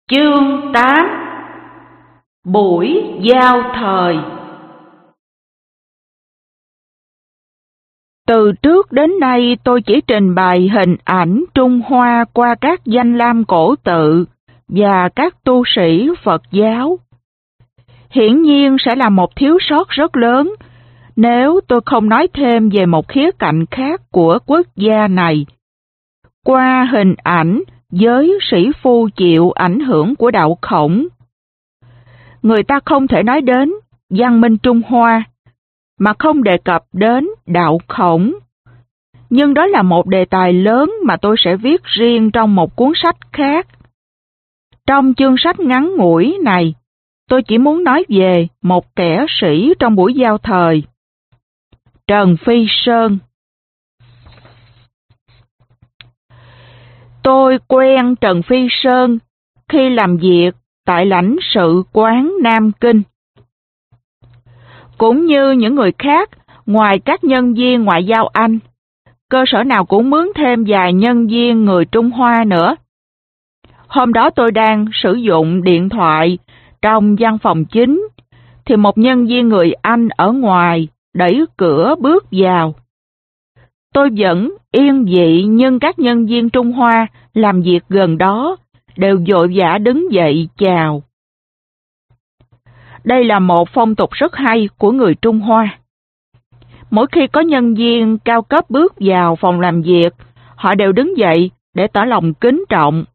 Chương 8: Buổi giao thời. Từ trước đến nay tôi chỉ trình bày hình ảnh Trung Hoa qua các danh lam cổ tự và các tu sĩ Phật giáo. Hiển nhiên sẽ là một thiếu sót rất lớn nếu tôi không nói thêm về một khía cạnh khác của quốc gia này. Qua hình ảnh, giới sĩ phu chịu ảnh hưởng của đạo Khổng. Người ta không thể nói đến văn minh Trung Hoa mà không đề cập đến đạo Khổng. Nhưng đó là một đề tài lớn mà tôi sẽ viết riêng trong một cuốn sách khác. Trong chương sách ngắn ngủi này, tôi chỉ muốn nói về một kẻ sĩ trong buổi giao thời, Trần Phi Sơn. Tôi quen Trần Phi Sơn khi làm việc tại lãnh sự quán Nam Kinh. Cũng như những người khác, ngoài các nhân viên ngoại giao Anh, cơ sở nào cũng mướn thêm vài nhân viên người Trung Hoa nữa. Hôm đó tôi đang sử dụng điện thoại trong văn phòng chính, thì một nhân viên người Anh ở ngoài đẩy cửa bước vào. Tôi vẫn yên vị, nhưng các nhân viên Trung Hoa làm việc gần đó đều vội vã đứng dậy chào. Đây là một phong tục rất hay của người Trung Hoa. Mỗi khi có nhân viên cao cấp bước vào phòng làm việc, họ đều đứng dậy để tỏ lòng kính trọng.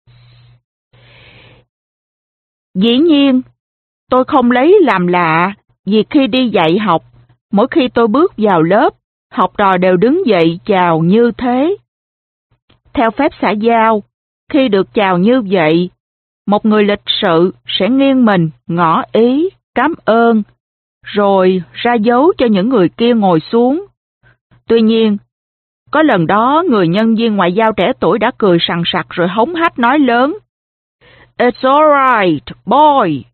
Dĩ nhiên, tôi không lấy làm lạ vì khi đi dạy học, mỗi khi tôi bước vào lớp, học trò đều đứng dậy chào như thế. Theo phép xã giao, khi được chào như vậy, một người lịch sự sẽ nghiêng mình, ngỏ ý, cảm ơn, rồi ra dấu cho những người kia ngồi xuống. Tuy nhiên, có lần đó người nhân viên ngoại giao trẻ tuổi đã cười sằng sặc rồi hống hách nói lớn: "It's all right, boy."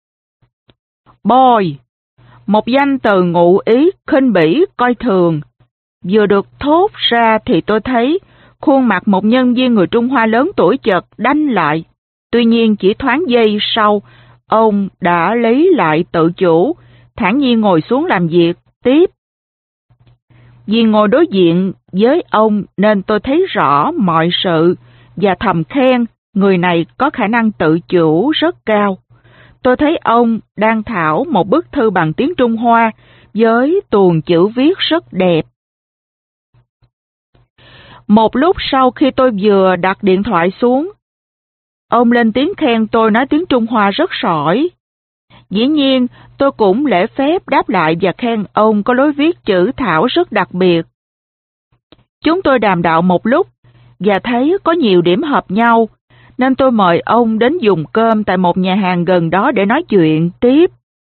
Boy, một danh từ ngụ ý khinh bỉ, coi thường. Vừa được thốt ra thì tôi thấy khuôn mặt một nhân viên người Trung Hoa lớn tuổi chợt đanh lại. Tuy nhiên chỉ thoáng giây sau, ông đã lấy lại tự chủ, thản nhiên ngồi xuống làm việc tiếp. Vì ngồi đối diện với ông nên tôi thấy rõ mọi sự và thầm khen người này có khả năng tự chủ rất cao. Tôi thấy ông đang thảo một bức thư bằng tiếng Trung Hoa với tuồng chữ viết rất đẹp. Một lúc sau khi tôi vừa đặt điện thoại xuống, ông lên tiếng khen tôi nói tiếng Trung Hoa rất giỏi. Dĩ nhiên, tôi cũng lễ phép đáp lại và khen ông có lối viết chữ thảo rất đặc biệt. Chúng tôi đàm đạo một lúc và thấy có nhiều điểm hợp nhau, nên tôi mời ông đến dùng cơm tại một nhà hàng gần đó để nói chuyện tiếp.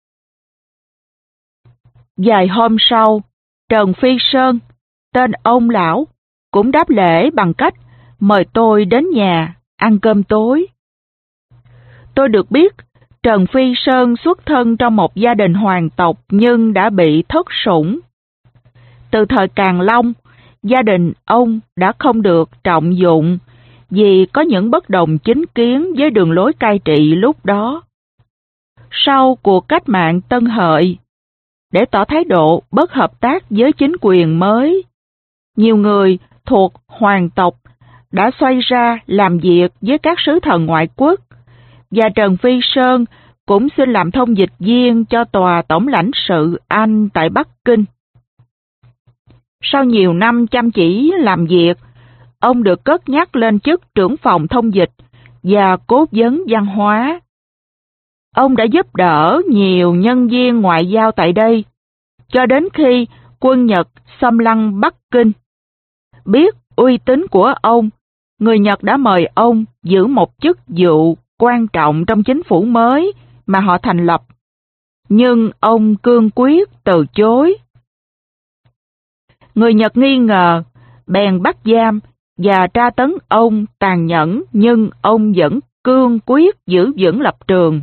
Vài hôm sau, Trần Phi Sơn, tên ông lão, cũng đáp lễ bằng cách mời tôi đến nhà ăn cơm tối. Tôi được biết Trần Phi Sơn xuất thân trong một gia đình hoàng tộc nhưng đã bị thất sủng. Từ thời Càn Long, gia đình ông đã không được trọng dụng vì có những bất đồng chính kiến với đường lối cai trị lúc đó. Sau cuộc cách mạng Tân Hợi, để tỏ thái độ bất hợp tác với chính quyền mới, nhiều người thuộc hoàng tộc đã xoay ra làm việc với các sứ thần ngoại quốc, và Trần Phi Sơn cũng xin làm thông dịch viên cho tòa tổng lãnh sự Anh tại Bắc Kinh. Sau nhiều năm chăm chỉ làm việc, ông được cất nhắc lên chức trưởng phòng thông dịch và cố vấn văn hóa. Ông đã giúp đỡ nhiều nhân viên ngoại giao tại đây, cho đến khi quân Nhật xâm lăng Bắc Kinh. Biết uy tín của ông, người Nhật đã mời ông giữ một chức vụ quan trọng trong chính phủ mới mà họ thành lập, nhưng ông cương quyết từ chối. Người Nhật nghi ngờ, bèn bắt giam và tra tấn ông tàn nhẫn, nhưng ông vẫn cương quyết giữ vững lập trường.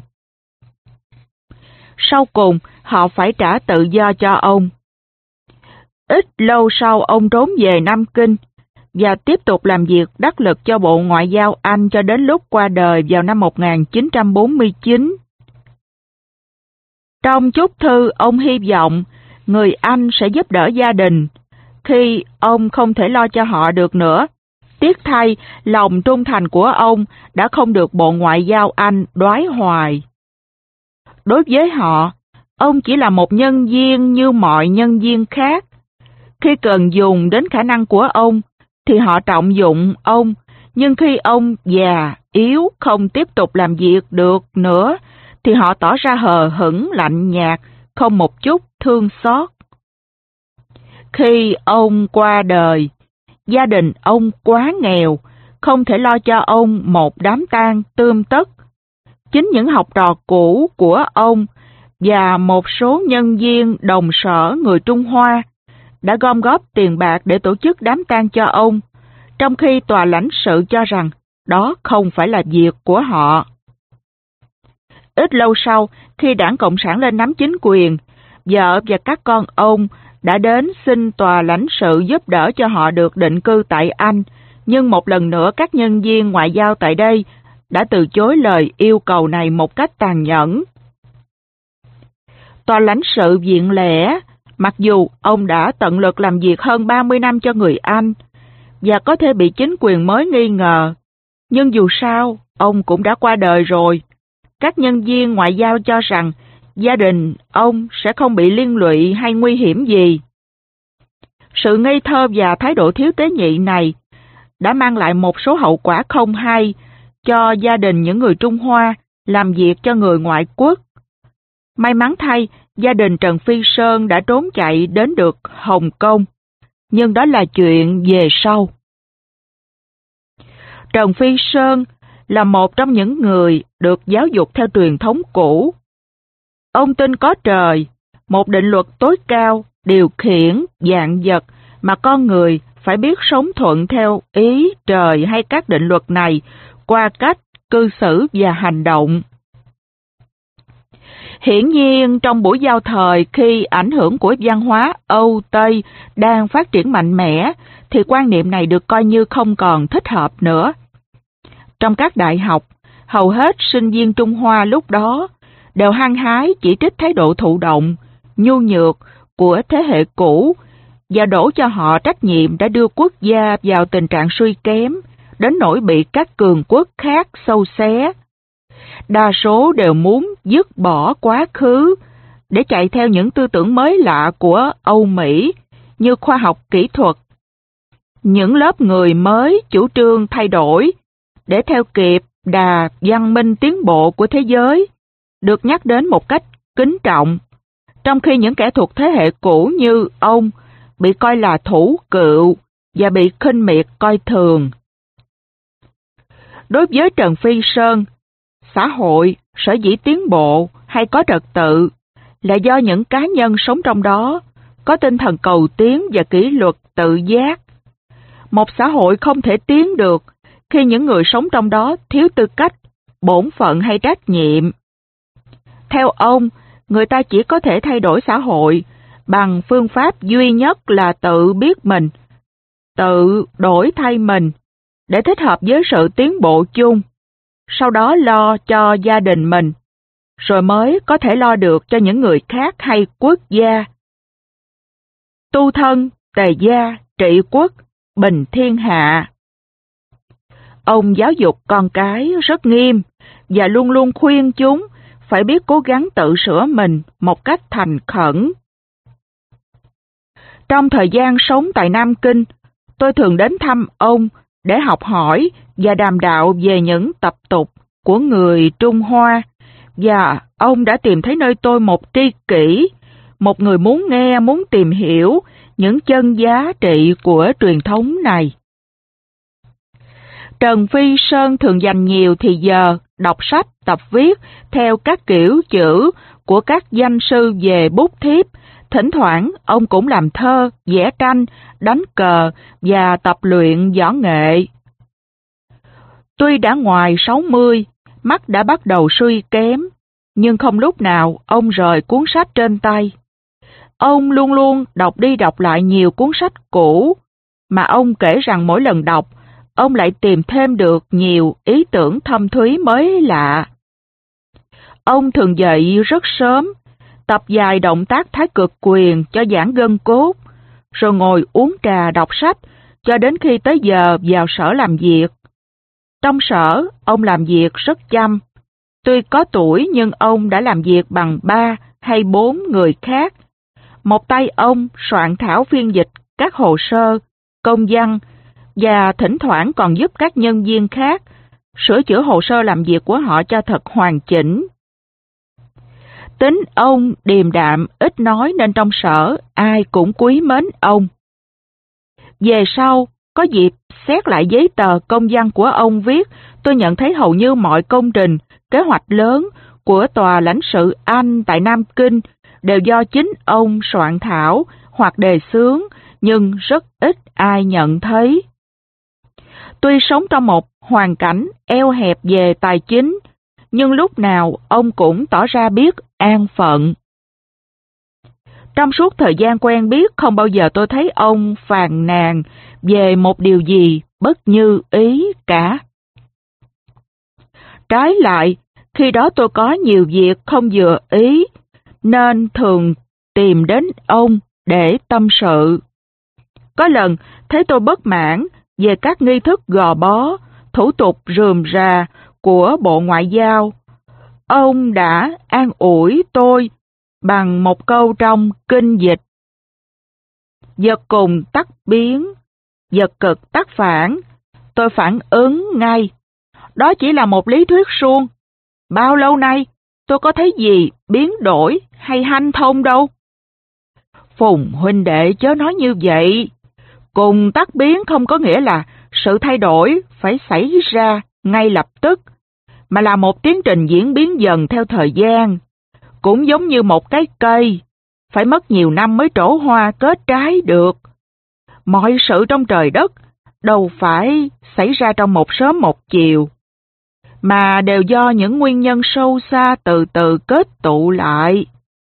Sau cùng, họ phải trả tự do cho ông. Ít lâu sau ông trốn về Nam Kinh, và tiếp tục làm việc đắc lực cho Bộ Ngoại giao Anh cho đến lúc qua đời vào năm 1949. Trong chúc thư, ông hy vọng người Anh sẽ giúp đỡ gia đình khi ông không thể lo cho họ được nữa. Tiếc thay, lòng trung thành của ông đã không được Bộ Ngoại giao Anh đoái hoài. Đối với họ, ông chỉ là một nhân viên như mọi nhân viên khác. Khi cần dùng đến khả năng của ông, thì họ trọng dụng ông, nhưng khi ông già, yếu, không tiếp tục làm việc được nữa, thì họ tỏ ra hờ hững, lạnh nhạt, không một chút thương xót. Khi ông qua đời, gia đình ông quá nghèo, không thể lo cho ông một đám tang tươm tất. Chính những học trò cũ của ông và một số nhân viên đồng sở người Trung Hoa đã gom góp tiền bạc để tổ chức đám tang cho ông, trong khi tòa lãnh sự cho rằng đó không phải là việc của họ. Ít lâu sau, khi Đảng Cộng sản lên nắm chính quyền, vợ và các con ông đã đến xin tòa lãnh sự giúp đỡ cho họ được định cư tại Anh, nhưng một lần nữa các nhân viên ngoại giao tại đây đã từ chối lời yêu cầu này một cách tàn nhẫn. Tòa lãnh sự viện lẽ, mặc dù ông đã tận lực làm việc hơn 30 năm cho người Anh, và có thể bị chính quyền mới nghi ngờ, nhưng dù sao, ông cũng đã qua đời rồi. Các nhân viên ngoại giao cho rằng gia đình ông sẽ không bị liên lụy hay nguy hiểm gì. Sự ngây thơ và thái độ thiếu tế nhị này đã mang lại một số hậu quả không hay cho gia đình những người Trung Hoa làm việc cho người ngoại quốc. May mắn thay, gia đình Trần Phi Sơn đã trốn chạy đến được Hồng Kông, nhưng đó là chuyện về sau. Trần Phi Sơn là một trong những người được giáo dục theo truyền thống cũ. Ông tin có trời, một định luật tối cao điều khiển vạn vật mà con người phải biết sống thuận theo ý trời hay các định luật này qua cách cư xử và hành động. Hiển nhiên, trong buổi giao thời khi ảnh hưởng của văn hóa Âu Tây đang phát triển mạnh mẽ, thì quan niệm này được coi như không còn thích hợp nữa. Trong các đại học, hầu hết sinh viên Trung Hoa lúc đó đều hăng hái chỉ trích thái độ thụ động, nhu nhược của thế hệ cũ và đổ cho họ trách nhiệm đã đưa quốc gia vào tình trạng suy kém, đến nỗi bị các cường quốc khác xâu xé. Đa số đều muốn dứt bỏ quá khứ để chạy theo những tư tưởng mới lạ của Âu Mỹ như khoa học kỹ thuật. Những lớp người mới chủ trương thay đổi để theo kịp đà văn minh tiến bộ của thế giới được nhắc đến một cách kính trọng, trong khi những kẻ thuộc thế hệ cũ như ông bị coi là thủ cựu và bị khinh miệt coi thường. Đối với Trần Phi Sơn, xã hội sở dĩ tiến bộ hay có trật tự là do những cá nhân sống trong đó có tinh thần cầu tiến và kỷ luật tự giác. Một xã hội không thể tiến được khi những người sống trong đó thiếu tư cách, bổn phận hay trách nhiệm. Theo ông, người ta chỉ có thể thay đổi xã hội bằng phương pháp duy nhất là tự biết mình, tự đổi thay mình để thích hợp với sự tiến bộ chung, sau đó lo cho gia đình mình, rồi mới có thể lo được cho những người khác hay quốc gia. Tu thân, tề gia, trị quốc, bình thiên hạ. Ông giáo dục con cái rất nghiêm và luôn luôn khuyên chúng phải biết cố gắng tự sửa mình một cách thành khẩn. Trong thời gian sống tại Nam Kinh, tôi thường đến thăm ông để học hỏi và đàm đạo về những tập tục của người Trung Hoa, và ông đã tìm thấy nơi tôi một tri kỷ, một người muốn nghe, muốn tìm hiểu những chân giá trị của truyền thống này. Trần Phi Sơn thường dành nhiều thì giờ đọc sách, tập viết theo các kiểu chữ của các danh sư về bút thiếp. Thỉnh thoảng, ông cũng làm thơ, vẽ tranh, đánh cờ và tập luyện võ nghệ. Tuy đã ngoài 60, mắt đã bắt đầu suy kém, nhưng không lúc nào ông rời cuốn sách trên tay. Ông luôn luôn đọc đi đọc lại nhiều cuốn sách cũ, mà ông kể rằng mỗi lần đọc, ông lại tìm thêm được nhiều ý tưởng thâm thúy mới lạ. Ông thường dậy rất sớm, tập vài động tác thái cực quyền cho giãn gân cốt, rồi ngồi uống trà đọc sách cho đến khi tới giờ vào sở làm việc. Trong sở, ông làm việc rất chăm. Tuy có tuổi nhưng ông đã làm việc bằng 3 hay 4 người khác. Một tay ông soạn thảo phiên dịch các hồ sơ, công văn và thỉnh thoảng còn giúp các nhân viên khác sửa chữa hồ sơ làm việc của họ cho thật hoàn chỉnh. Tính ông điềm đạm, ít nói nên trong sở ai cũng quý mến ông. Về sau, có dịp xét lại giấy tờ công văn của ông viết, tôi nhận thấy hầu như mọi công trình, kế hoạch lớn của tòa lãnh sự Anh tại Nam Kinh đều do chính ông soạn thảo hoặc đề xướng, nhưng rất ít ai nhận thấy. Tuy sống trong một hoàn cảnh eo hẹp về tài chính, nhưng lúc nào ông cũng tỏ ra biết an phận. Trong suốt thời gian quen biết, không bao giờ tôi thấy ông phàn nàn về một điều gì bất như ý cả. Trái lại, khi đó tôi có nhiều việc không vừa ý, nên thường tìm đến ông để tâm sự. Có lần thấy tôi bất mãn về các nghi thức gò bó, thủ tục rườm rà của Bộ Ngoại giao. Ông đã an ủi tôi bằng một câu trong kinh dịch: vật cùng tắc biến, vật cực tắc phản. Tôi phản ứng ngay: đó chỉ là một lý thuyết suông. Bao lâu nay tôi có thấy gì biến đổi hay hanh thông đâu. Phùng huynh đệ chớ nói như vậy. Cùng tắc biến không có nghĩa là sự thay đổi phải xảy ra ngay lập tức, mà là một tiến trình diễn biến dần theo thời gian. Cũng giống như một cái cây, phải mất nhiều năm mới trổ hoa kết trái được. Mọi sự trong trời đất đâu phải xảy ra trong một sớm một chiều, mà đều do những nguyên nhân sâu xa từ từ kết tụ lại.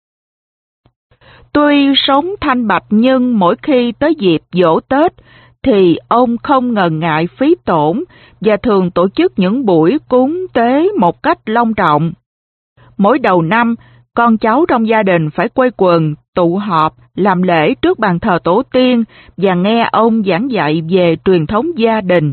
Tuy sống thanh bạch nhưng mỗi khi tới dịp giỗ Tết thì ông không ngần ngại phí tổn và thường tổ chức những buổi cúng tế một cách long trọng. Mỗi đầu năm, con cháu trong gia đình phải quây quần, tụ họp, làm lễ trước bàn thờ tổ tiên và nghe ông giảng dạy về truyền thống gia đình.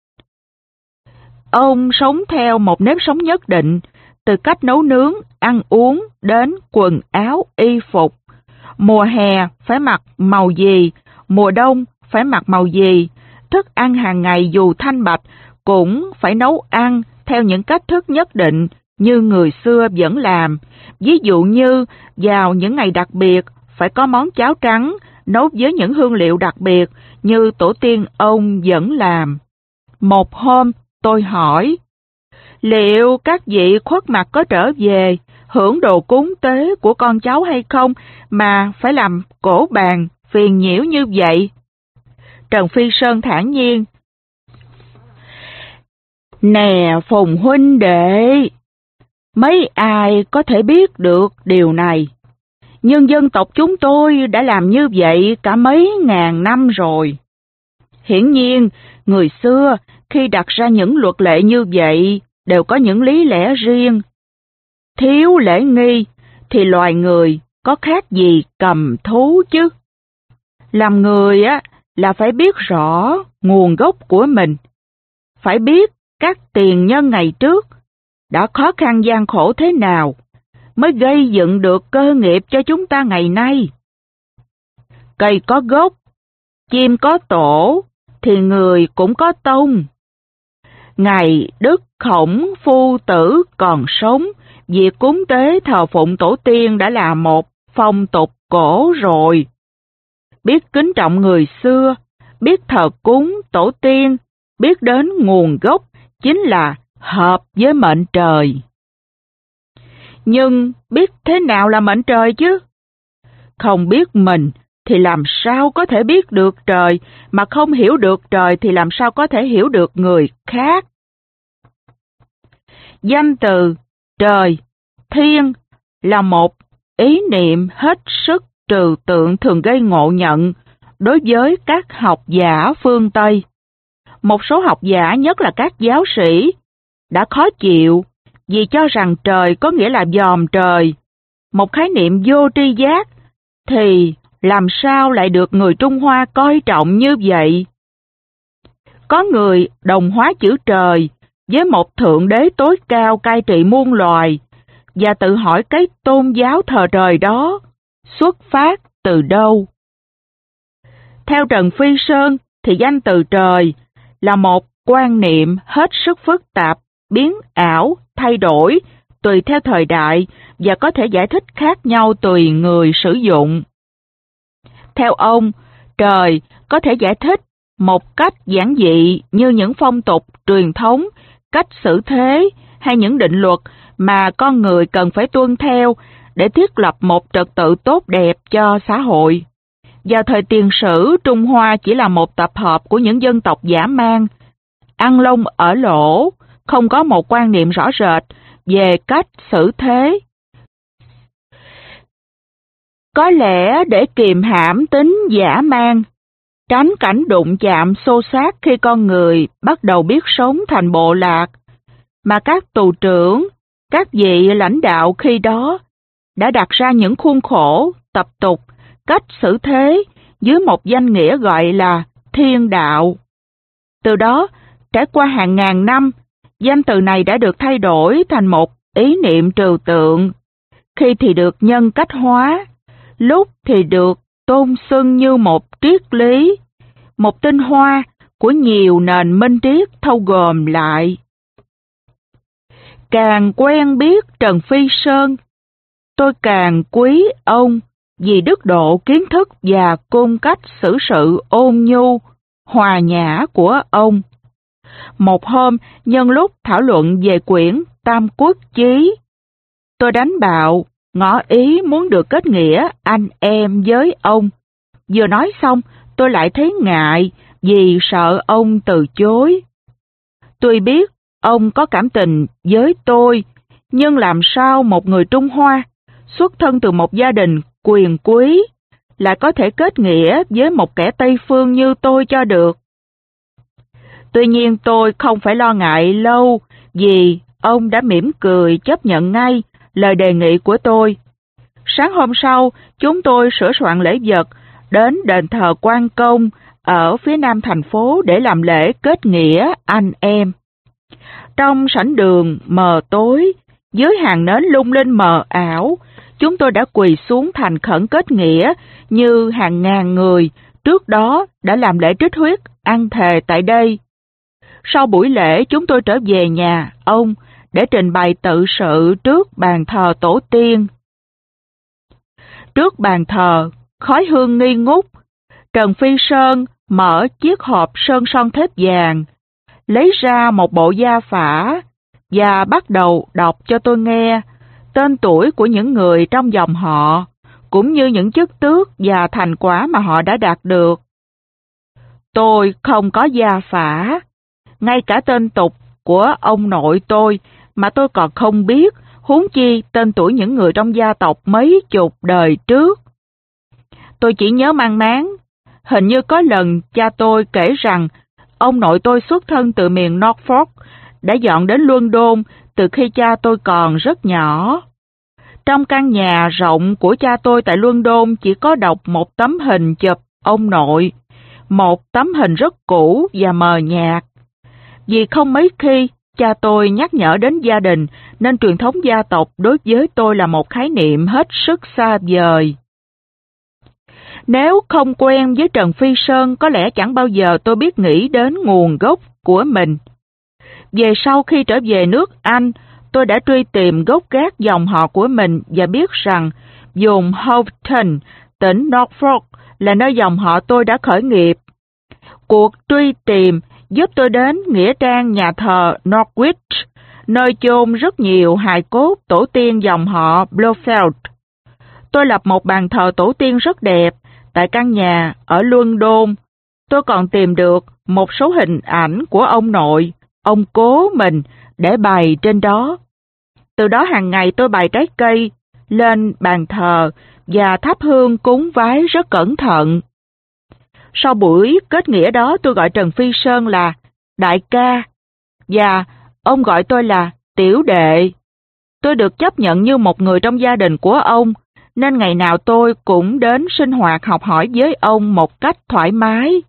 Ông sống theo một nếp sống nhất định, từ cách nấu nướng, ăn uống đến quần áo, y phục. Mùa hè phải mặc màu gì, mùa đông phải mặc màu gì, thức ăn hàng ngày dù thanh bạch cũng phải nấu ăn theo những cách thức nhất định như người xưa vẫn làm. Ví dụ như vào những ngày đặc biệt phải có món cháo trắng nấu với những hương liệu đặc biệt như tổ tiên ông vẫn làm. Một hôm tôi hỏi: liệu các vị khuất mặt có trở về hưởng đồ cúng tế của con cháu hay không mà phải làm cổ bàn phiền nhiễu như vậy? Trần Phi Sơn thản nhiên: nè Phùng huynh đệ, mấy ai có thể biết được điều này, nhưng dân tộc chúng tôi đã làm như vậy cả mấy ngàn năm rồi. Hiển nhiên, người xưa khi đặt ra những luật lệ như vậy đều có những lý lẽ riêng. Thiếu lễ nghi thì loài người có khác gì cầm thú chứ. Làm người là phải biết rõ nguồn gốc của mình, phải biết các tiền nhân ngày trước đã khó khăn gian khổ thế nào mới gây dựng được cơ nghiệp cho chúng ta ngày nay. Cây có gốc, chim có tổ, thì người cũng có tông. Ngày Đức Khổng Phu Tử còn sống, việc cúng tế thờ phụng tổ tiên đã là một phong tục cổ rồi. Biết kính trọng người xưa, biết thờ cúng tổ tiên, biết đến nguồn gốc chính là hợp với mệnh trời. Nhưng biết thế nào là mệnh trời chứ? Không biết mình thì làm sao có thể biết được trời, mà không hiểu được trời thì làm sao có thể hiểu được người khác. Danh từ trời, thiên là một ý niệm hết sức trừu tượng thường gây ngộ nhận đối với các học giả phương Tây. Một số học giả, nhất là các giáo sĩ, đã khó chịu vì cho rằng trời có nghĩa là dòm trời, một khái niệm vô tri giác, thì làm sao lại được người Trung Hoa coi trọng như vậy? Có người đồng hóa chữ trời với một thượng đế tối cao cai trị muôn loài, và tự hỏi cái tôn giáo thờ trời đó xuất phát từ đâu? Theo Trần Phi Sơn thì danh từ trời là một quan niệm hết sức phức tạp, biến ảo, thay đổi tùy theo thời đại và có thể giải thích khác nhau tùy người sử dụng. Theo ông, trời có thể giải thích một cách giản dị như những phong tục, truyền thống, cách xử thế hay những định luật mà con người cần phải tuân theo để thiết lập một trật tự tốt đẹp cho xã hội. Vào thời tiền sử, Trung Hoa chỉ là một tập hợp của những dân tộc dã man, ăn lông ở lỗ, không có một quan niệm rõ rệt về cách xử thế. Có lẽ để kiềm hãm tính dã man, tránh cảnh đụng chạm xô xát khi con người bắt đầu biết sống thành bộ lạc, mà các tù trưởng, các vị lãnh đạo khi đó đã đặt ra những khuôn khổ, tập tục, cách xử thế dưới một danh nghĩa gọi là thiên đạo. Từ đó, trải qua hàng ngàn năm, danh từ này đã được thay đổi thành một ý niệm trừu tượng, khi thì được nhân cách hóa, lúc thì được tôn xưng như một triết lý, một tinh hoa của nhiều nền minh triết thâu gồm lại. Càng quen biết Trần Phi Sơn, tôi càng quý ông vì đức độ kiến thức và cung cách xử sự ôn nhu, hòa nhã của ông. Một hôm, nhân lúc thảo luận về quyển Tam Quốc Chí, tôi đánh bạo, ngỏ ý muốn được kết nghĩa anh em với ông. Vừa nói xong, tôi lại thấy ngại vì sợ ông từ chối. Tuy biết ông có cảm tình với tôi, nhưng làm sao một người Trung Hoa, xuất thân từ một gia đình quyền quý, lại có thể kết nghĩa với một kẻ Tây Phương như tôi cho được? Tuy nhiên tôi không phải lo ngại lâu vì ông đã mỉm cười chấp nhận ngay lời đề nghị của tôi. Sáng hôm sau, chúng tôi sửa soạn lễ vật đến đền thờ Quan Công ở phía nam thành phố để làm lễ kết nghĩa anh em. Trong sảnh đường mờ tối, dưới hàng nến lung linh mờ ảo, chúng tôi đã quỳ xuống thành khẩn kết nghĩa như hàng ngàn người trước đó đã làm lễ trích huyết, ăn thề tại đây. Sau buổi lễ, chúng tôi trở về nhà ông để trình bày tự sự trước bàn thờ tổ tiên. Trước bàn thờ, khói hương nghi ngút, Trần Phi Sơn mở chiếc hộp sơn son thép vàng, lấy ra một bộ gia phả và bắt đầu đọc cho tôi nghe tên tuổi của những người trong dòng họ, cũng như những chức tước và thành quả mà họ đã đạt được. Tôi không có gia phả, ngay cả tên tục của ông nội tôi mà tôi còn không biết, huống chi tên tuổi những người trong gia tộc mấy chục đời trước. Tôi chỉ nhớ mang máng, hình như có lần cha tôi kể rằng ông nội tôi xuất thân từ miền Norfolk, đã dọn đến London từ khi cha tôi còn rất nhỏ. Trong căn nhà rộng của cha tôi tại London chỉ có đọc một tấm hình chụp ông nội, một tấm hình rất cũ và mờ nhạt. Vì không mấy khi cha tôi nhắc nhở đến gia đình, nên truyền thống gia tộc đối với tôi là một khái niệm hết sức xa vời. Nếu không quen với Trần Phi Sơn, có lẽ chẳng bao giờ tôi biết nghĩ đến nguồn gốc của mình. Về sau khi trở về nước Anh, tôi đã truy tìm gốc gác dòng họ của mình và biết rằng vùng Houghton, tỉnh Norfolk là nơi dòng họ tôi đã khởi nghiệp. Cuộc truy tìm giúp tôi đến nghĩa trang nhà thờ Norwich, nơi chôn rất nhiều hài cốt tổ tiên dòng họ Blofeld. Tôi lập một bàn thờ tổ tiên rất đẹp tại căn nhà ở London. Tôi còn tìm được một số hình ảnh của ông nội, ông cố mình để bày trên đó. Từ đó hàng ngày tôi bày trái cây lên bàn thờ và thắp hương cúng vái rất cẩn thận. Sau buổi kết nghĩa đó, tôi gọi Trần Phi Sơn là đại ca, và ông gọi tôi là tiểu đệ. Tôi được chấp nhận như một người trong gia đình của ông, nên ngày nào tôi cũng đến sinh hoạt học hỏi với ông một cách thoải mái.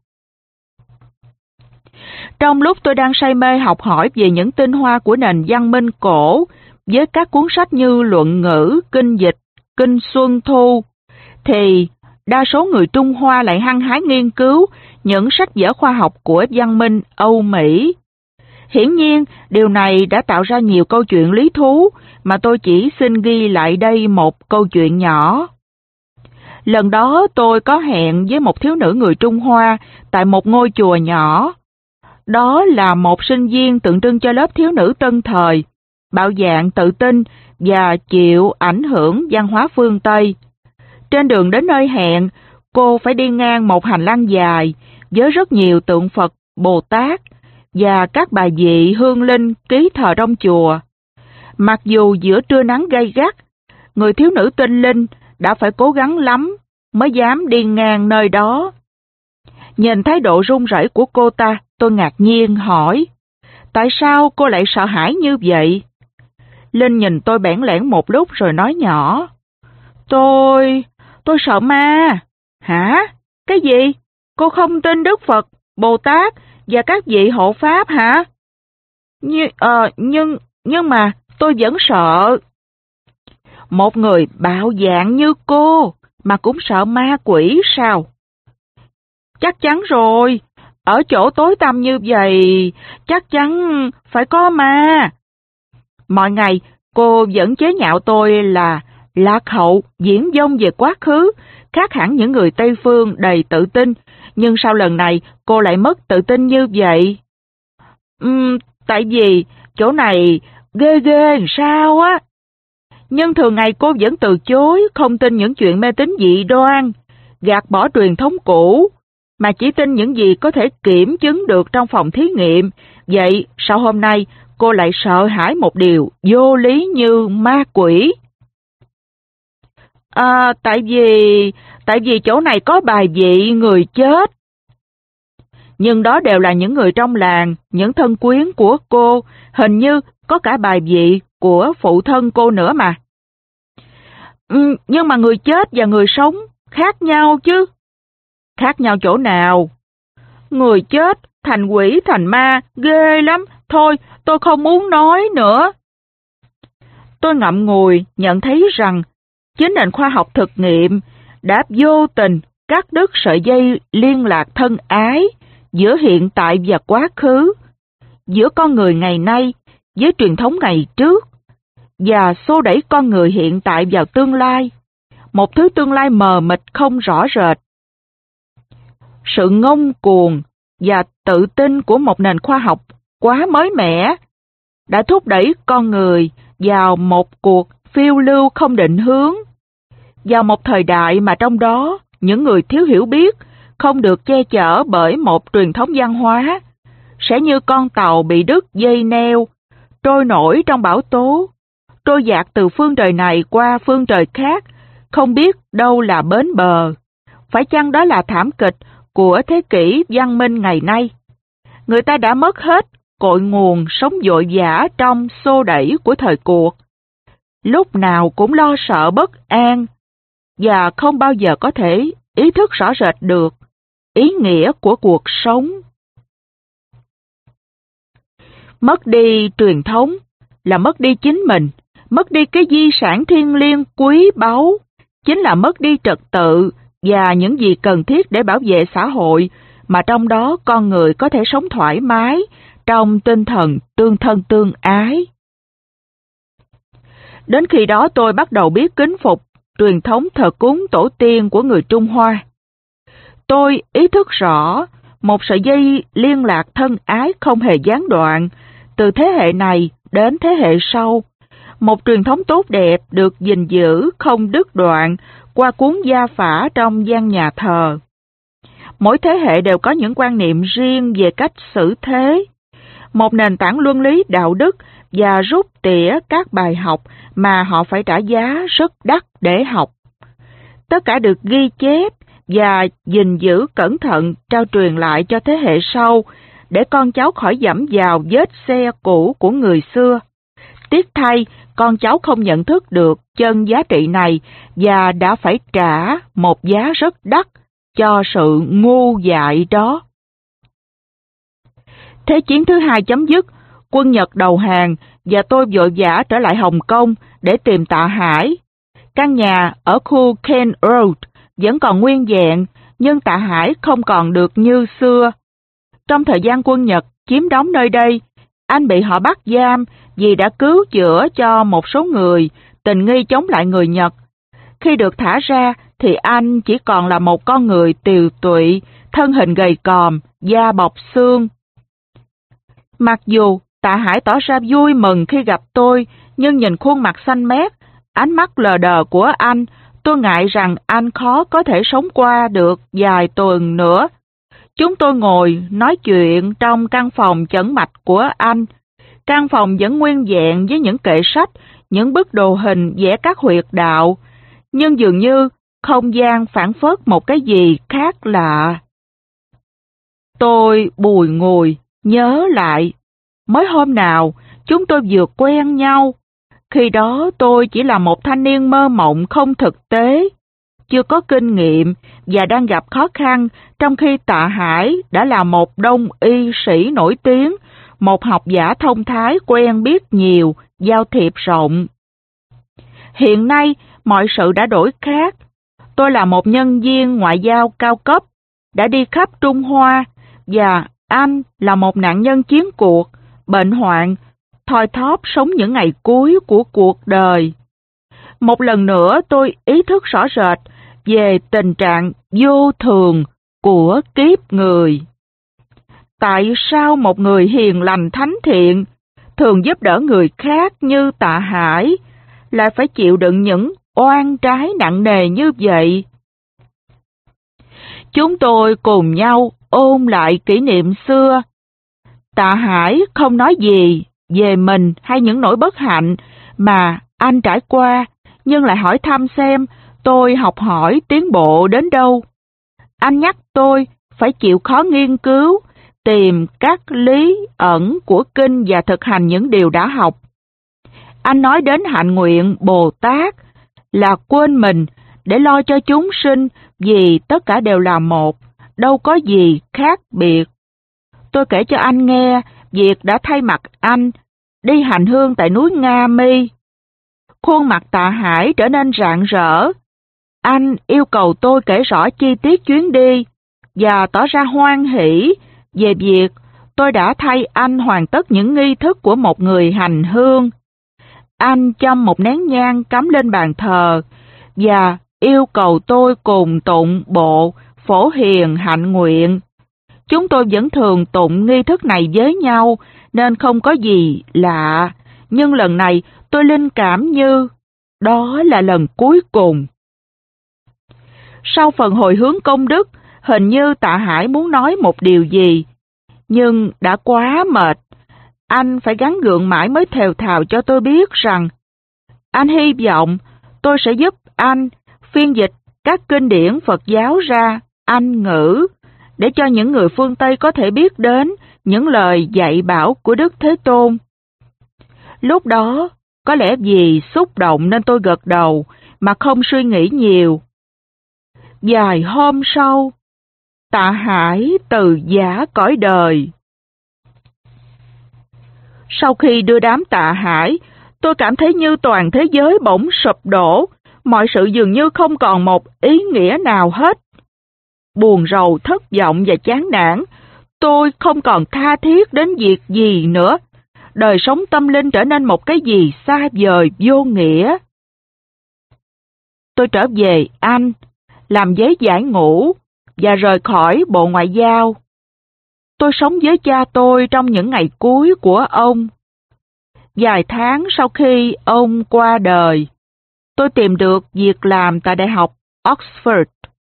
Trong lúc tôi đang say mê học hỏi về những tinh hoa của nền văn minh cổ, với các cuốn sách như Luận Ngữ, Kinh Dịch, Kinh Xuân Thu, thì đa số người Trung Hoa lại hăng hái nghiên cứu những sách vở khoa học của văn minh Âu Mỹ. Hiển nhiên, điều này đã tạo ra nhiều câu chuyện lý thú, mà tôi chỉ xin ghi lại đây một câu chuyện nhỏ. Lần đó tôi có hẹn với một thiếu nữ người Trung Hoa tại một ngôi chùa nhỏ. Đó là một sinh viên tượng trưng cho lớp thiếu nữ tân thời, bạo dạn tự tin và chịu ảnh hưởng văn hóa phương Tây. Trên đường đến nơi hẹn, cô phải đi ngang một hành lang dài với rất nhiều tượng Phật, Bồ Tát và các bà vị hương linh ký thờ trong chùa. Mặc dù giữa trưa nắng gay gắt, người thiếu nữ tinh linh đã phải cố gắng lắm mới dám đi ngang nơi đó. Nhìn thái độ run rẩy của cô ta, tôi ngạc nhiên hỏi, tại sao cô lại sợ hãi như vậy? Linh nhìn tôi bẽn lẽn một lúc rồi nói nhỏ, Tôi sợ ma. Hả? Cái gì? Cô không tin Đức Phật, Bồ Tát và các vị hộ pháp hả? Nhưng mà tôi vẫn sợ. Một người bạo dạn như cô mà cũng sợ ma quỷ sao? Chắc chắn rồi, ở chỗ tối tăm như vậy, chắc chắn phải có ma. Mọi ngày, cô vẫn chế nhạo tôi là lạc hậu, viển vông về quá khứ, khác hẳn những người Tây Phương đầy tự tin, nhưng sao lần này cô lại mất tự tin như vậy? Tại vì chỗ này ghê ghê sao á. Nhưng thường ngày cô vẫn từ chối, không tin những chuyện mê tín dị đoan, gạt bỏ truyền thống cũ, mà chỉ tin những gì có thể kiểm chứng được trong phòng thí nghiệm. Vậy sao hôm nay cô lại sợ hãi một điều vô lý như ma quỷ? Tại vì chỗ này có bài vị người chết. Nhưng đó đều là những người trong làng, những thân quyến của cô, hình như có cả bài vị của phụ thân cô nữa mà. Nhưng mà người chết và người sống khác nhau chứ. Khác nhau chỗ nào? Người chết thành quỷ thành ma, ghê lắm. Thôi, tôi không muốn nói nữa. Tôi ngậm ngùi nhận thấy rằng chính nền khoa học thực nghiệm đã vô tình cắt đứt sợi dây liên lạc thân ái giữa hiện tại và quá khứ, giữa con người ngày nay với truyền thống ngày trước, và xô đẩy con người hiện tại vào tương lai, một thứ tương lai mờ mịt không rõ rệt. Sự ngông cuồng và tự tin của một nền khoa học quá mới mẻ đã thúc đẩy con người vào một cuộc phiêu lưu không định hướng, vào một thời đại mà trong đó những người thiếu hiểu biết, không được che chở bởi một truyền thống văn hóa, sẽ như con tàu bị đứt dây neo, trôi nổi trong bão tố, trôi dạt từ phương trời này qua phương trời khác, không biết đâu là bến bờ. Phải chăng đó là thảm kịch của thế kỷ văn minh ngày nay? Người ta đã mất hết cội nguồn sống vội vã trong xô đẩy của thời cuộc, lúc nào cũng lo sợ bất an, và không bao giờ có thể ý thức rõ rệt được ý nghĩa của cuộc sống. Mất đi truyền thống là mất đi chính mình, mất đi cái di sản thiêng liêng quý báu, chính là mất đi trật tự và những gì cần thiết để bảo vệ xã hội, mà trong đó con người có thể sống thoải mái trong tinh thần tương thân tương ái. Đến khi đó tôi bắt đầu biết kính phục truyền thống thờ cúng tổ tiên của người Trung Hoa. Tôi ý thức rõ một sợi dây liên lạc thân ái không hề gián đoạn, từ thế hệ này đến thế hệ sau. Một truyền thống tốt đẹp được gìn giữ không đứt đoạn qua cuốn gia phả trong gian nhà thờ. Mỗi thế hệ đều có những quan niệm riêng về cách xử thế, một nền tảng luân lý đạo đức và rút tỉa các bài học mà họ phải trả giá rất đắt để học. Tất cả được ghi chép và gìn giữ cẩn thận trao truyền lại cho thế hệ sau để con cháu khỏi dẫm vào vết xe cũ của người xưa. Tiếc thay, con cháu không nhận thức được chân giá trị này và đã phải trả một giá rất đắt cho sự ngu dại đó. Thế chiến thứ hai chấm dứt, quân Nhật đầu hàng và tôi vội vã trở lại Hồng Kông để tìm Tạ Hải. Căn nhà ở khu Kent Road vẫn còn nguyên vẹn, nhưng Tạ Hải không còn được như xưa. Trong thời gian quân Nhật chiếm đóng nơi đây, anh bị họ bắt giam vì đã cứu chữa cho một số người tình nghi chống lại người Nhật. Khi được thả ra thì anh chỉ còn là một con người tiều tụy, thân hình gầy còm, da bọc xương. Mặc dù Tạ Hải tỏ ra vui mừng khi gặp tôi, nhưng nhìn khuôn mặt xanh mét, ánh mắt lờ đờ của anh, tôi ngại rằng anh khó có thể sống qua được vài tuần nữa. Chúng tôi ngồi nói chuyện trong căn phòng chẩn mạch của anh. Căn phòng vẫn nguyên vẹn với những kệ sách, những bức đồ hình vẽ các huyệt đạo, nhưng dường như không gian phảng phất một cái gì khác lạ. Tôi bùi ngùi, nhớ lại, mới hôm nào chúng tôi vừa quen nhau. Khi đó tôi chỉ là một thanh niên mơ mộng không thực tế, chưa có kinh nghiệm và đang gặp khó khăn, trong khi Tạ Hải đã là một đông y sĩ nổi tiếng, một học giả thông thái quen biết nhiều, giao thiệp rộng. Hiện nay, mọi sự đã đổi khác. Tôi là một nhân viên ngoại giao cao cấp, đã đi khắp Trung Hoa, và anh là một nạn nhân chiến cuộc, bệnh hoạn, thoi thóp sống những ngày cuối của cuộc đời. Một lần nữa tôi ý thức rõ rệt về tình trạng vô thường của kiếp người. Tại sao một người hiền lành thánh thiện, thường giúp đỡ người khác như Tạ Hải, lại phải chịu đựng những oan trái nặng nề như vậy? Chúng tôi cùng nhau ôn lại kỷ niệm xưa. Tạ Hải không nói gì về mình hay những nỗi bất hạnh mà anh trải qua, nhưng lại hỏi thăm xem tôi học hỏi tiến bộ đến đâu. Anh nhắc tôi phải chịu khó nghiên cứu, tìm các lý ẩn của kinh và thực hành những điều đã học. Anh nói đến hạnh nguyện Bồ Tát là quên mình để lo cho chúng sinh, vì tất cả đều là một, đâu có gì khác biệt. Tôi kể cho anh nghe việc đã thay mặt anh đi hành hương tại núi Nga Mi. Khuôn mặt Tạ Hải trở nên rạng rỡ. Anh yêu cầu tôi kể rõ chi tiết chuyến đi và tỏ ra hoan hỷ về việc tôi đã thay anh hoàn tất những nghi thức của một người hành hương. Anh châm một nén nhang cắm lên bàn thờ và yêu cầu tôi cùng tụng bộ Phổ Hiền Hạnh Nguyện. Chúng tôi vẫn thường tụng nghi thức này với nhau nên không có gì lạ, nhưng lần này tôi linh cảm như đó là lần cuối cùng. Sau phần hồi hướng công đức, hình như Tạ Hải muốn nói một điều gì, nhưng đã quá mệt. Anh phải gắng gượng mãi mới thều thào cho tôi biết rằng anh hy vọng tôi sẽ giúp anh phiên dịch các kinh điển Phật giáo ra Anh ngữ, để cho những người phương Tây có thể biết đến những lời dạy bảo của Đức Thế Tôn. Lúc đó, có lẽ vì xúc động nên tôi gật đầu mà không suy nghĩ nhiều. Vài hôm sau, Tạ Hải từ giã cõi đời. Sau khi đưa đám Tạ Hải, tôi cảm thấy như toàn thế giới bỗng sụp đổ, mọi sự dường như không còn một ý nghĩa nào hết. Buồn rầu, thất vọng và chán nản, tôi không còn tha thiết đến việc gì nữa. Đời sống tâm linh trở nên một cái gì xa vời vô nghĩa. Tôi trở về Anh, làm giấy giải ngũ và rời khỏi Bộ Ngoại giao. Tôi sống với cha tôi trong những ngày cuối của ông. Vài tháng sau khi ông qua đời, tôi tìm được việc làm tại Đại học Oxford.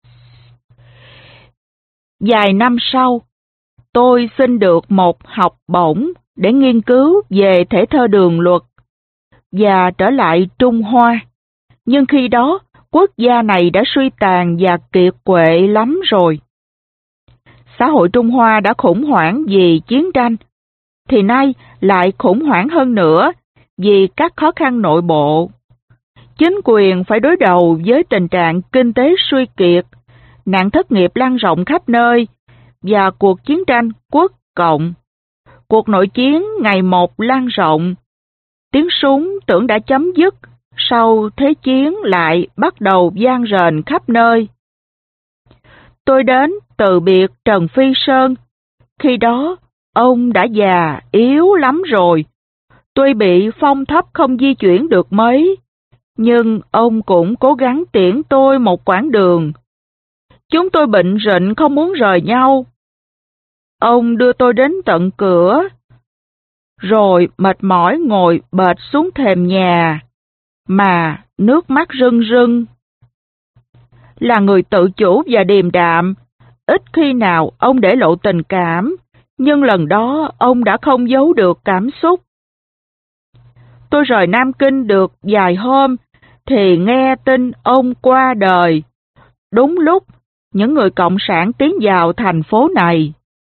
Vài năm sau, tôi xin được một học bổng để nghiên cứu về thể thơ đường luật và trở lại Trung Hoa. Nhưng khi đó, quốc gia này đã suy tàn và kiệt quệ lắm rồi. Xã hội Trung Hoa đã khủng hoảng vì chiến tranh, thì nay lại khủng hoảng hơn nữa vì các khó khăn nội bộ. Chính quyền phải đối đầu với tình trạng kinh tế suy kiệt, nạn thất nghiệp lan rộng khắp nơi và cuộc chiến tranh quốc cộng. Cuộc nội chiến ngày một lan rộng, tiếng súng tưởng đã chấm dứt, sau thế chiến lại bắt đầu vang rền khắp nơi. Tôi đến từ biệt Trần Phi Sơn, khi đó ông đã già yếu lắm rồi, tuy bị phong thấp không di chuyển được mấy, nhưng ông cũng cố gắng tiễn tôi một quãng đường. Chúng tôi bệnh rịnh không muốn rời nhau. Ông đưa tôi đến tận cửa, rồi mệt mỏi ngồi bệt xuống thềm nhà, mà nước mắt rưng rưng. Là người tự chủ và điềm đạm, ít khi nào ông để lộ tình cảm, nhưng lần đó ông đã không giấu được cảm xúc. Tôi rời Nam Kinh được vài hôm, thì nghe tin ông qua đời. Đúng lúc những người cộng sản tiến vào thành phố này.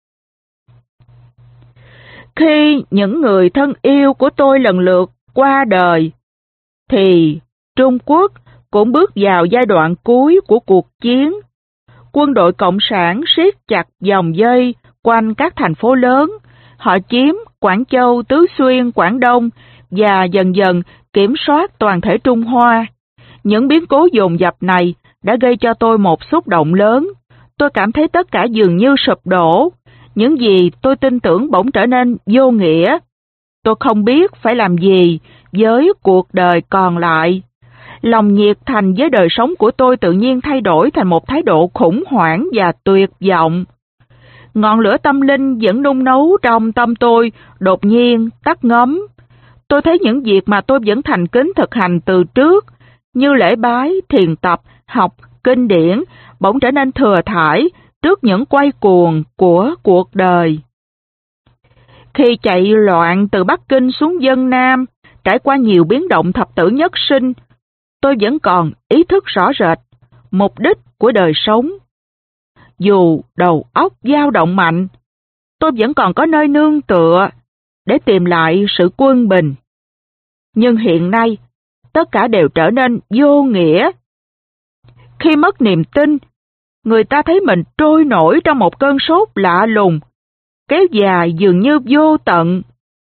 Khi những người thân yêu của tôi lần lượt qua đời, thì Trung Quốc cũng bước vào giai đoạn cuối của cuộc chiến. Quân đội cộng sản siết chặt vòng vây quanh các thành phố lớn, họ chiếm Quảng Châu, Tứ Xuyên, Quảng Đông và dần dần kiểm soát toàn thể Trung Hoa. Những biến cố dồn dập này đã gây cho tôi một xúc động lớn. Tôi cảm thấy tất cả dường như sụp đổ. Những gì tôi tin tưởng bỗng trở nên vô nghĩa. Tôi không biết phải làm gì với cuộc đời còn lại. Lòng nhiệt thành với đời sống của tôi tự nhiên thay đổi thành một thái độ khủng hoảng và tuyệt vọng. Ngọn lửa tâm linh vẫn nung nấu trong tâm tôi đột nhiên tắt ngấm. Tôi thấy những việc mà tôi vẫn thành kính thực hành từ trước, như lễ bái, thiền tập, học, kinh điển, bỗng trở nên thừa thãi trước những quay cuồng của cuộc đời. Khi chạy loạn từ Bắc Kinh xuống Vân Nam, trải qua nhiều biến động thập tử nhất sinh, tôi vẫn còn ý thức rõ rệt mục đích của đời sống. Dù đầu óc dao động mạnh, tôi vẫn còn có nơi nương tựa để tìm lại sự quân bình. Nhưng hiện nay, tất cả đều trở nên vô nghĩa. Khi mất niềm tin, người ta thấy mình trôi nổi trong một cơn sốt lạ lùng, kéo dài dường như vô tận.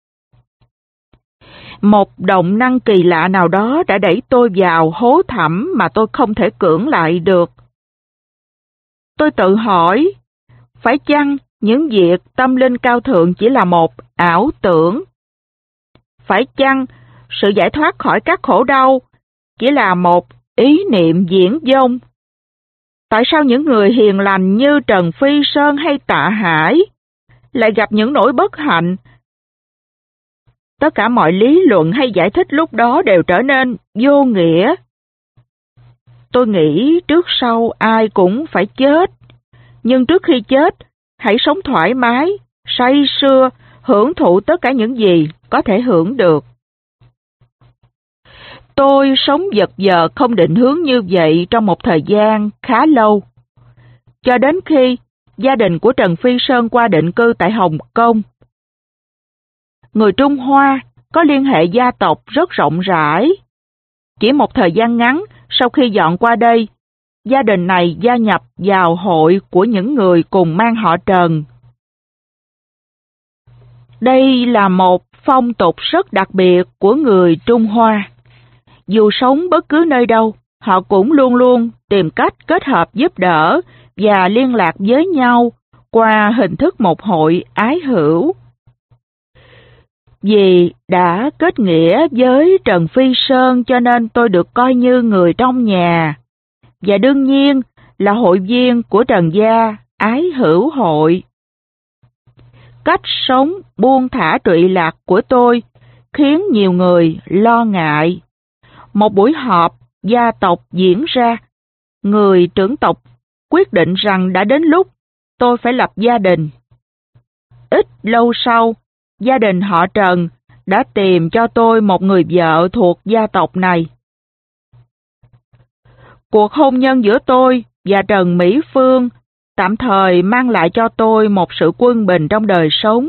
Một động năng kỳ lạ nào đó đã đẩy tôi vào hố thẳm mà tôi không thể cưỡng lại được. Tôi tự hỏi, phải chăng những việc tâm linh cao thượng chỉ là một ảo tưởng? Phải chăng sự giải thoát khỏi các khổ đau chỉ là một ý niệm viển vông? Tại sao những người hiền lành như Trần Phi Sơn hay Tạ Hải lại gặp những nỗi bất hạnh? Tất cả mọi lý luận hay giải thích lúc đó đều trở nên vô nghĩa. Tôi nghĩ trước sau ai cũng phải chết, nhưng trước khi chết, hãy sống thoải mái, say sưa, hưởng thụ tất cả những gì có thể hưởng được. Tôi sống vật vờ không định hướng như vậy trong một thời gian khá lâu, cho đến khi gia đình của Trần Phi Sơn qua định cư tại Hồng Kông. Người Trung Hoa có liên hệ gia tộc rất rộng rãi. Chỉ một thời gian ngắn sau khi dọn qua đây, gia đình này gia nhập vào hội của những người cùng mang họ Trần. Đây là một phong tục rất đặc biệt của người Trung Hoa. Dù sống bất cứ nơi đâu, họ cũng luôn luôn tìm cách kết hợp giúp đỡ và liên lạc với nhau qua hình thức một hội ái hữu. Vì đã kết nghĩa với Trần Phi Sơn cho nên tôi được coi như người trong nhà, và đương nhiên là hội viên của Trần gia ái hữu hội. Cách sống buông thả trụy lạc của tôi khiến nhiều người lo ngại. Một buổi họp gia tộc diễn ra, người trưởng tộc quyết định rằng đã đến lúc tôi phải lập gia đình. Ít lâu sau, gia đình họ Trần đã tìm cho tôi một người vợ thuộc gia tộc này. cuộc hôn nhân giữa tôi và Trần Mỹ Phương tạm thời mang lại cho tôi một sự quân bình trong đời sống.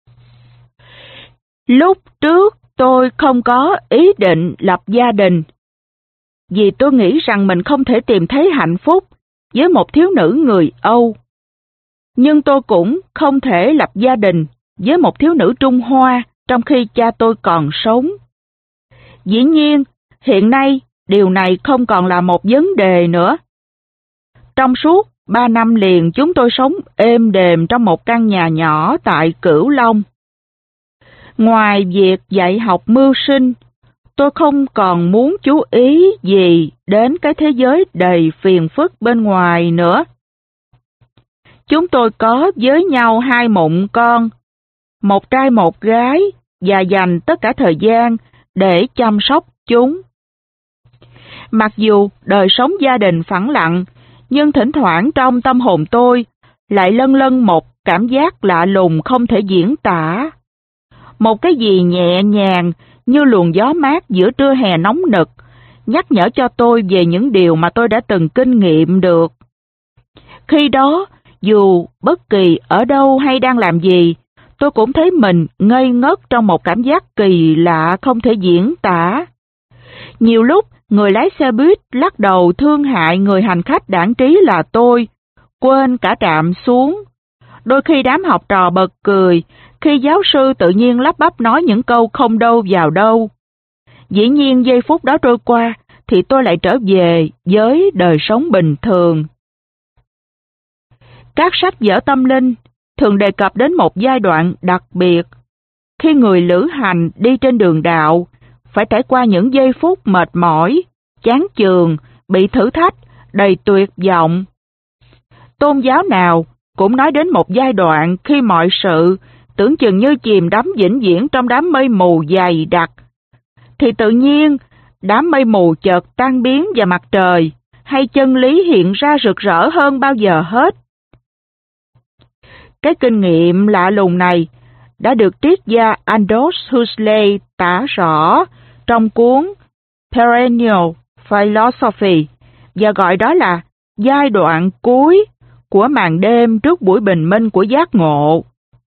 Lúc trước tôi không có ý định lập gia đình, vì tôi nghĩ rằng mình không thể tìm thấy hạnh phúc với một thiếu nữ người Âu. Nhưng tôi cũng không thể lập gia đình với một thiếu nữ Trung Hoa trong khi cha tôi còn sống. Dĩ nhiên, hiện nay điều này không còn là một vấn đề nữa. Trong suốt 3 năm liền chúng tôi sống êm đềm trong một căn nhà nhỏ tại Cửu Long. Ngoài việc dạy học mưu sinh, tôi không còn muốn chú ý gì đến cái thế giới đầy phiền phức bên ngoài nữa. Chúng tôi có với nhau 2 mụn con, một trai một gái, và dành tất cả thời gian để chăm sóc chúng. Mặc dù đời sống gia đình phẳng lặng, nhưng thỉnh thoảng trong tâm hồn tôi lại lân lân một cảm giác lạ lùng không thể diễn tả. Một cái gì nhẹ nhàng như luồng gió mát giữa trưa hè nóng nực, nhắc nhở cho tôi về những điều mà tôi đã từng kinh nghiệm được. Khi đó, dù bất kỳ ở đâu hay đang làm gì, tôi cũng thấy mình ngây ngất trong một cảm giác kỳ lạ không thể diễn tả. Nhiều lúc, người lái xe buýt lắc đầu thương hại người hành khách đãng trí là tôi, quên cả trạm xuống. Đôi khi đám học trò bật cười, khi giáo sư tự nhiên lắp bắp nói những câu không đâu vào đâu. Dĩ nhiên giây phút đó trôi qua, thì tôi lại trở về với đời sống bình thường. Các sách vở tâm linh thường đề cập đến một giai đoạn đặc biệt, khi người lữ hành đi trên đường đạo, phải trải qua những giây phút mệt mỏi, chán chường, bị thử thách, đầy tuyệt vọng. Tôn giáo nào cũng nói đến một giai đoạn khi mọi sự tưởng chừng như chìm đắm vĩnh viễn trong đám mây mù dày đặc, thì tự nhiên đám mây mù chợt tan biến và mặt trời hay chân lý hiện ra rực rỡ hơn bao giờ hết. Cái kinh nghiệm lạ lùng này đã được triết gia Aldous Huxley tả rõ trong cuốn Perennial Philosophy và gọi đó là giai đoạn cuối của màn đêm trước buổi bình minh của giác ngộ.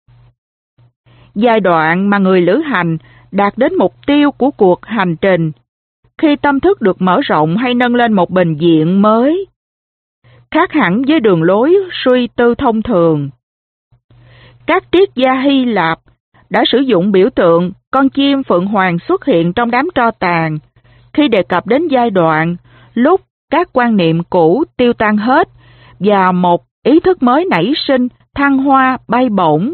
Giai đoạn mà người lữ hành đạt đến mục tiêu của cuộc hành trình, khi tâm thức được mở rộng hay nâng lên một bình diện mới, khác hẳn với đường lối suy tư thông thường. Các triết gia Hy Lạp đã sử dụng biểu tượng con chim phượng hoàng xuất hiện trong đám tro tàn khi đề cập đến giai đoạn lúc các quan niệm cũ tiêu tan hết và một ý thức mới nảy sinh, thăng hoa, bay bổng.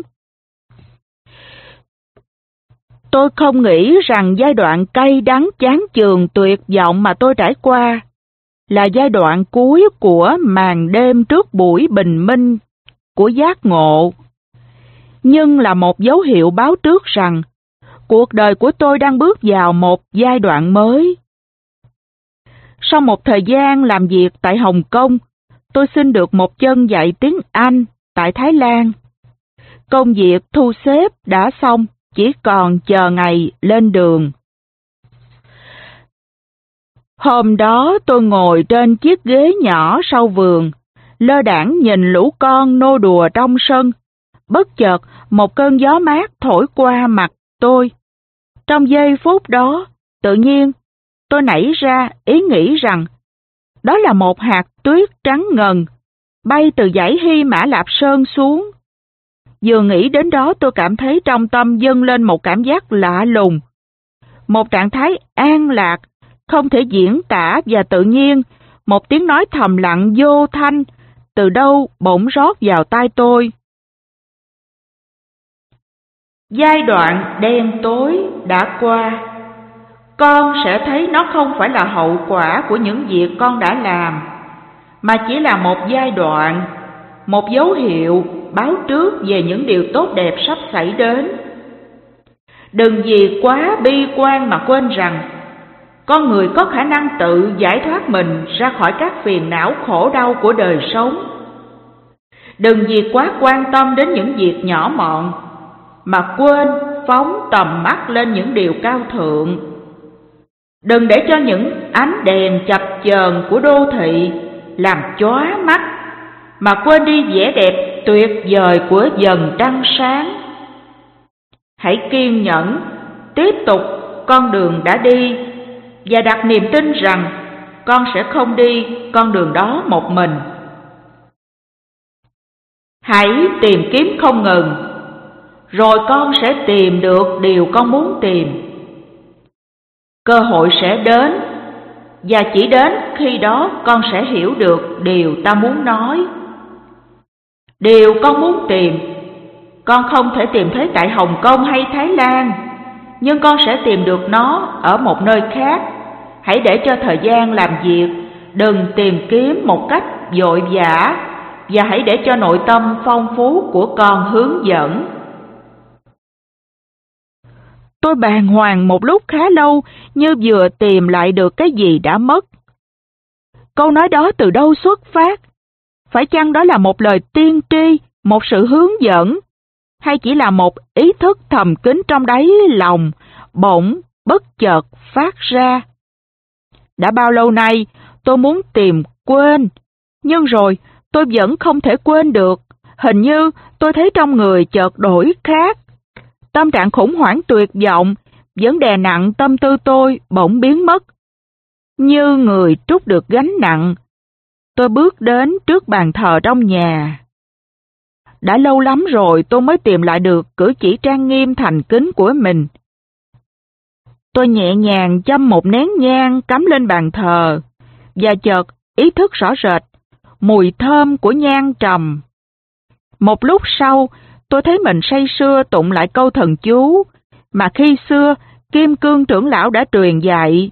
Tôi không nghĩ rằng giai đoạn cay đắng chán chường tuyệt vọng mà tôi trải qua là giai đoạn cuối của màn đêm trước buổi bình minh của giác ngộ, nhưng là một dấu hiệu báo trước rằng cuộc đời của tôi đang bước vào một giai đoạn mới. Sau một thời gian làm việc tại Hồng Kông, tôi xin được một chân dạy tiếng Anh tại Thái Lan. Công việc thu xếp đã xong, chỉ còn chờ ngày lên đường. Hôm đó tôi ngồi trên chiếc ghế nhỏ sau vườn, lơ đãng nhìn lũ con nô đùa trong sân. Bất chợt, một cơn gió mát thổi qua mặt tôi. Trong giây phút đó, tự nhiên, tôi nảy ra ý nghĩ rằng đó là một hạt tuyết trắng ngần, bay từ dãy Hy Mã Lạp Sơn xuống. Vừa nghĩ đến đó tôi cảm thấy trong tâm dâng lên một cảm giác lạ lùng, một trạng thái an lạc, không thể diễn tả và tự nhiên, một tiếng nói thầm lặng vô thanh, từ đâu bỗng rót vào tai tôi. Giai đoạn đen tối đã qua. Con sẽ thấy nó không phải là hậu quả của những việc con đã làm, mà chỉ là một giai đoạn, một dấu hiệu báo trước về những điều tốt đẹp sắp xảy đến. Đừng vì quá bi quan mà quên rằng con người có khả năng tự giải thoát mình ra khỏi các phiền não khổ đau của đời sống. Đừng vì quá quan tâm đến những việc nhỏ mọn mà quên phóng tầm mắt lên những điều cao thượng. Đừng để cho những ánh đèn chập chờn của đô thị làm chóa mắt, mà quên đi vẻ đẹp tuyệt vời của dần trăng sáng. Hãy kiên nhẫn tiếp tục con đường đã đi, và đặt niềm tin rằng con sẽ không đi con đường đó một mình. Hãy tìm kiếm không ngừng, rồi con sẽ tìm được điều con muốn tìm. Cơ hội sẽ đến, và chỉ đến khi đó con sẽ hiểu được điều ta muốn nói. Điều con muốn tìm, con không thể tìm thấy tại Hồng Kông hay Thái Lan, nhưng con sẽ tìm được nó ở một nơi khác. Hãy để cho thời gian làm việc, đừng tìm kiếm một cách vội vã, và hãy để cho nội tâm phong phú của con hướng dẫn. Tôi bàng hoàng một lúc khá lâu, như vừa tìm lại được cái gì đã mất. Câu nói đó từ đâu xuất phát? Phải chăng đó là một lời tiên tri, một sự hướng dẫn, hay chỉ là một ý thức thầm kín trong đáy lòng, bỗng bất chợt phát ra? Đã bao lâu nay tôi muốn tìm quên, nhưng rồi tôi vẫn không thể quên được. Hình như tôi thấy trong người chợt đổi khác. Tâm trạng khủng hoảng tuyệt vọng vẫn đè nặng tâm tư tôi bỗng biến mất. Như người trút được gánh nặng, tôi bước đến trước bàn thờ trong nhà. Đã lâu lắm rồi tôi mới tìm lại được cử chỉ trang nghiêm thành kính của mình. Tôi nhẹ nhàng châm một nén nhang cắm lên bàn thờ, và chợt ý thức rõ rệt mùi thơm của nhang trầm. Một lúc sau, tôi thấy mình say sưa tụng lại câu thần chú mà khi xưa Kim Cương trưởng lão đã truyền dạy.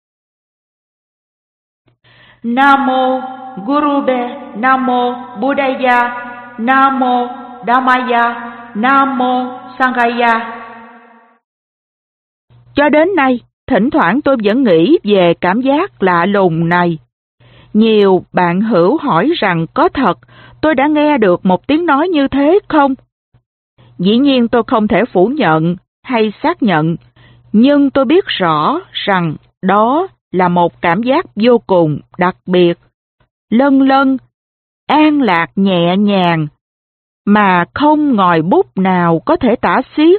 Namo Gurube, Namo Buddhaya, Namo Dhammaya, Namo Sanghaya. Cho đến nay, thỉnh thoảng tôi vẫn nghĩ về cảm giác lạ lùng này. Nhiều bạn hữu hỏi rằng có thật tôi đã nghe được một tiếng nói như thế không? Dĩ nhiên tôi không thể phủ nhận hay xác nhận, nhưng tôi biết rõ rằng đó là một cảm giác vô cùng đặc biệt, lân lân, an lạc nhẹ nhàng, mà không ngòi bút nào có thể tả xiết.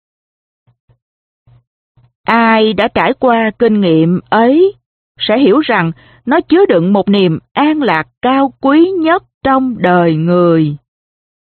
Ai đã trải qua kinh nghiệm ấy sẽ hiểu rằng nó chứa đựng một niềm an lạc cao quý nhất trong đời người.